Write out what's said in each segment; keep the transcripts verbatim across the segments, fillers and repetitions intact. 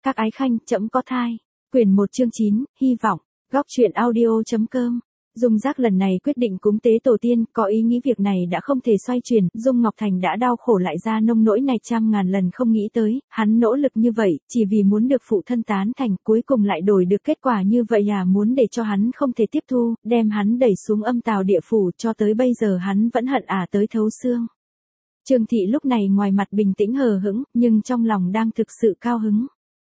Các ái khanh, trẫm có thai. Quyển một chương chín, hy vọng. Góc truyện audio.com. Dung Giác lần này quyết định cúng tế tổ tiên, có ý nghĩ việc này đã không thể xoay chuyển, Dung Ngọc Thành đã đau khổ lại ra nông nỗi này trăm ngàn lần không nghĩ tới, hắn nỗ lực như vậy, chỉ vì muốn được phụ thân tán thành, cuối cùng lại đổi được kết quả như vậy à, muốn để cho hắn không thể tiếp thu, đem hắn đẩy xuống âm tào địa phủ, cho tới bây giờ hắn vẫn hận ả tới thấu xương. Trương Thị lúc này ngoài mặt bình tĩnh hờ hững, nhưng trong lòng đang thực sự cao hứng.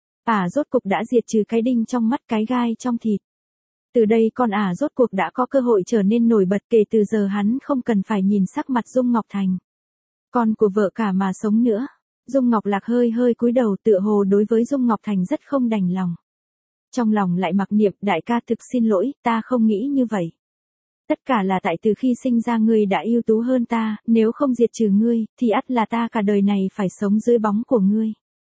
Ả rốt cục đã diệt trừ cái đinh trong mắt, cái gai trong thịt. Từ đây con ả rốt cuộc đã có cơ hội trở nên nổi bật, kể từ giờ hắn không cần phải nhìn sắc mặt Dung Ngọc Thành. Con của vợ cả mà sống nữa. Dung Ngọc Lạc hơi hơi cúi đầu, tựa hồ đối với Dung Ngọc Thành rất không đành lòng. Trong lòng lại mặc niệm, đại ca thực xin lỗi, ta không nghĩ như vậy. Tất cả là tại từ khi sinh ra ngươi đã ưu tú hơn ta, nếu không diệt trừ ngươi, thì ắt là ta cả đời này phải sống dưới bóng của ngươi.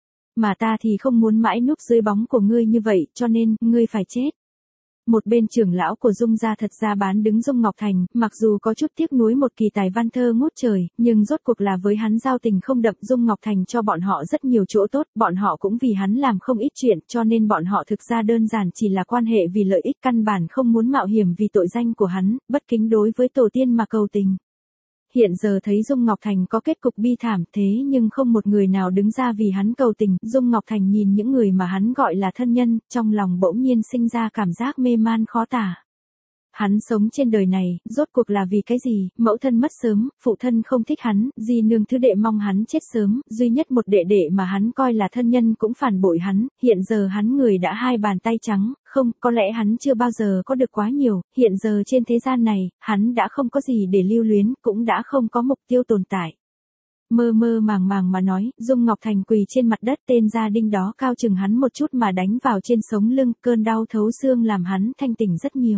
Mà ta thì không muốn mãi núp dưới bóng của ngươi như vậy, cho nên, ngươi phải chết. Một bên trưởng lão của Dung gia thật ra bán đứng Dung Ngọc Thành, mặc dù có chút tiếc nuối một kỳ tài văn thơ ngút trời, nhưng rốt cuộc là với hắn giao tình không đậm, Dung Ngọc Thành cho bọn họ rất nhiều chỗ tốt, bọn họ cũng vì hắn làm không ít chuyện, cho nên bọn họ thực ra đơn giản chỉ là quan hệ vì lợi ích, căn bản không muốn mạo hiểm vì tội danh của hắn, bất kính đối với tổ tiên mà cầu tình. Hiện giờ thấy Dung Ngọc Thành có kết cục bi thảm, thế nhưng không một người nào đứng ra vì hắn cầu tình, Dung Ngọc Thành nhìn những người mà hắn gọi là thân nhân, trong lòng bỗng nhiên sinh ra cảm giác mê man khó tả. Hắn sống trên đời này, rốt cuộc là vì cái gì, mẫu thân mất sớm, phụ thân không thích hắn, di nương thứ đệ mong hắn chết sớm, duy nhất một đệ đệ mà hắn coi là thân nhân cũng phản bội hắn, hiện giờ hắn người đã hai bàn tay trắng, không, có lẽ hắn chưa bao giờ có được quá nhiều, hiện giờ trên thế gian này, hắn đã không có gì để lưu luyến, cũng đã không có mục tiêu tồn tại. Mơ mơ màng màng mà nói, Dung Ngọc Thành quỳ trên mặt đất, tên gia đinh đó cao chừng hắn một chút mà đánh vào trên sống lưng, cơn đau thấu xương làm hắn thanh tỉnh rất nhiều.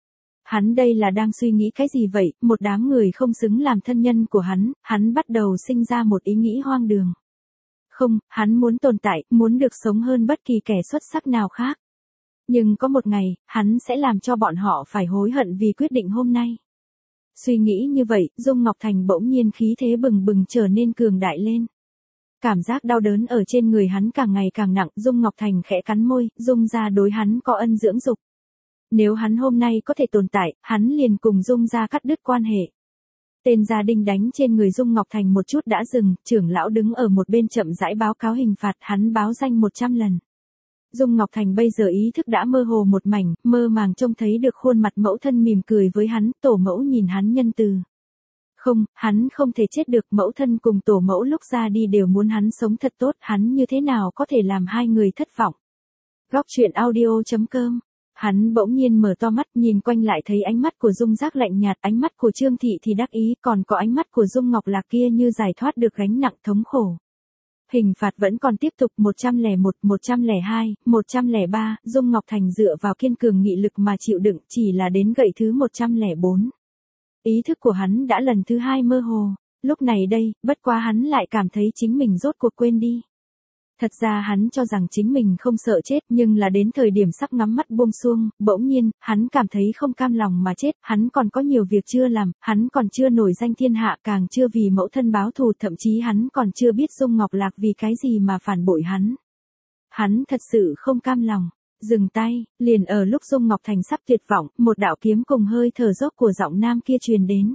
Hắn đây là đang suy nghĩ cái gì vậy, một đám người không xứng làm thân nhân của hắn, hắn bắt đầu sinh ra một ý nghĩ hoang đường. Không, hắn muốn tồn tại, muốn được sống hơn bất kỳ kẻ xuất sắc nào khác. Nhưng có một ngày, hắn sẽ làm cho bọn họ phải hối hận vì quyết định hôm nay. Suy nghĩ như vậy, Dung Ngọc Thành bỗng nhiên khí thế bừng bừng trở nên cường đại lên. Cảm giác đau đớn ở trên người hắn càng ngày càng nặng, Dung Ngọc Thành khẽ cắn môi, Dung gia đối hắn có ân dưỡng dục. Nếu hắn hôm nay có thể tồn tại, hắn liền cùng Dung gia cắt đứt quan hệ. Tên gia đinh đánh trên người Dung Ngọc Thành một chút đã dừng, trưởng lão đứng ở một bên chậm rãi báo cáo hình phạt, hắn báo danh một trăm lần. Dung Ngọc Thành bây giờ ý thức đã mơ hồ một mảnh, mơ màng trông thấy được khuôn mặt mẫu thân mỉm cười với hắn, tổ mẫu nhìn hắn nhân từ. Không, hắn không thể chết được, mẫu thân cùng tổ mẫu lúc ra đi đều muốn hắn sống thật tốt, hắn như thế nào có thể làm hai người thất vọng. Góc truyện audio.com. Hắn bỗng nhiên mở to mắt, nhìn quanh lại thấy ánh mắt của Dung Giác lạnh nhạt, ánh mắt của Trương Thị thì đắc ý, còn có ánh mắt của Dung Ngọc Lạc kia như giải thoát được gánh nặng thống khổ. Hình phạt vẫn còn tiếp tục, một trăm lẻ một, một trăm lẻ hai, một trăm lẻ ba, Dung Ngọc Thành dựa vào kiên cường nghị lực mà chịu đựng, chỉ là đến gậy thứ một trăm lẻ bốn. Ý thức của hắn đã lần thứ hai mơ hồ, lúc này đây, bất quá hắn lại cảm thấy chính mình rốt cuộc quên đi. Thật ra hắn cho rằng chính mình không sợ chết, nhưng là đến thời điểm sắp ngắm mắt buông xuông, bỗng nhiên, hắn cảm thấy không cam lòng mà chết, hắn còn có nhiều việc chưa làm, hắn còn chưa nổi danh thiên hạ, càng chưa vì mẫu thân báo thù, thậm chí hắn còn chưa biết Dung Ngọc Lạc vì cái gì mà phản bội hắn. Hắn thật sự không cam lòng. Dừng tay, liền ở lúc Dung Ngọc Thành sắp tuyệt vọng, một đạo kiếm cùng hơi thở dốc của giọng nam kia truyền đến.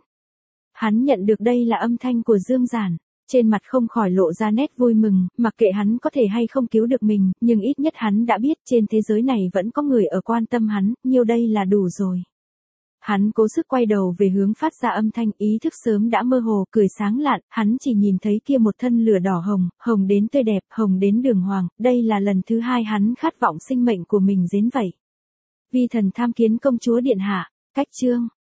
Hắn nhận được đây là âm thanh của Dương Giản. Trên mặt không khỏi lộ ra nét vui mừng, mặc kệ hắn có thể hay không cứu được mình, nhưng ít nhất hắn đã biết trên thế giới này vẫn có người ở quan tâm hắn, nhiêu đây là đủ rồi. Hắn cố sức quay đầu về hướng phát ra âm thanh, ý thức sớm đã mơ hồ, cười sáng lạn, hắn chỉ nhìn thấy kia một thân lửa đỏ hồng, hồng đến tươi đẹp, hồng đến đường hoàng, đây là lần thứ hai hắn khát vọng sinh mệnh của mình đến vậy. Vi thần tham kiến công chúa điện hạ, cách chương.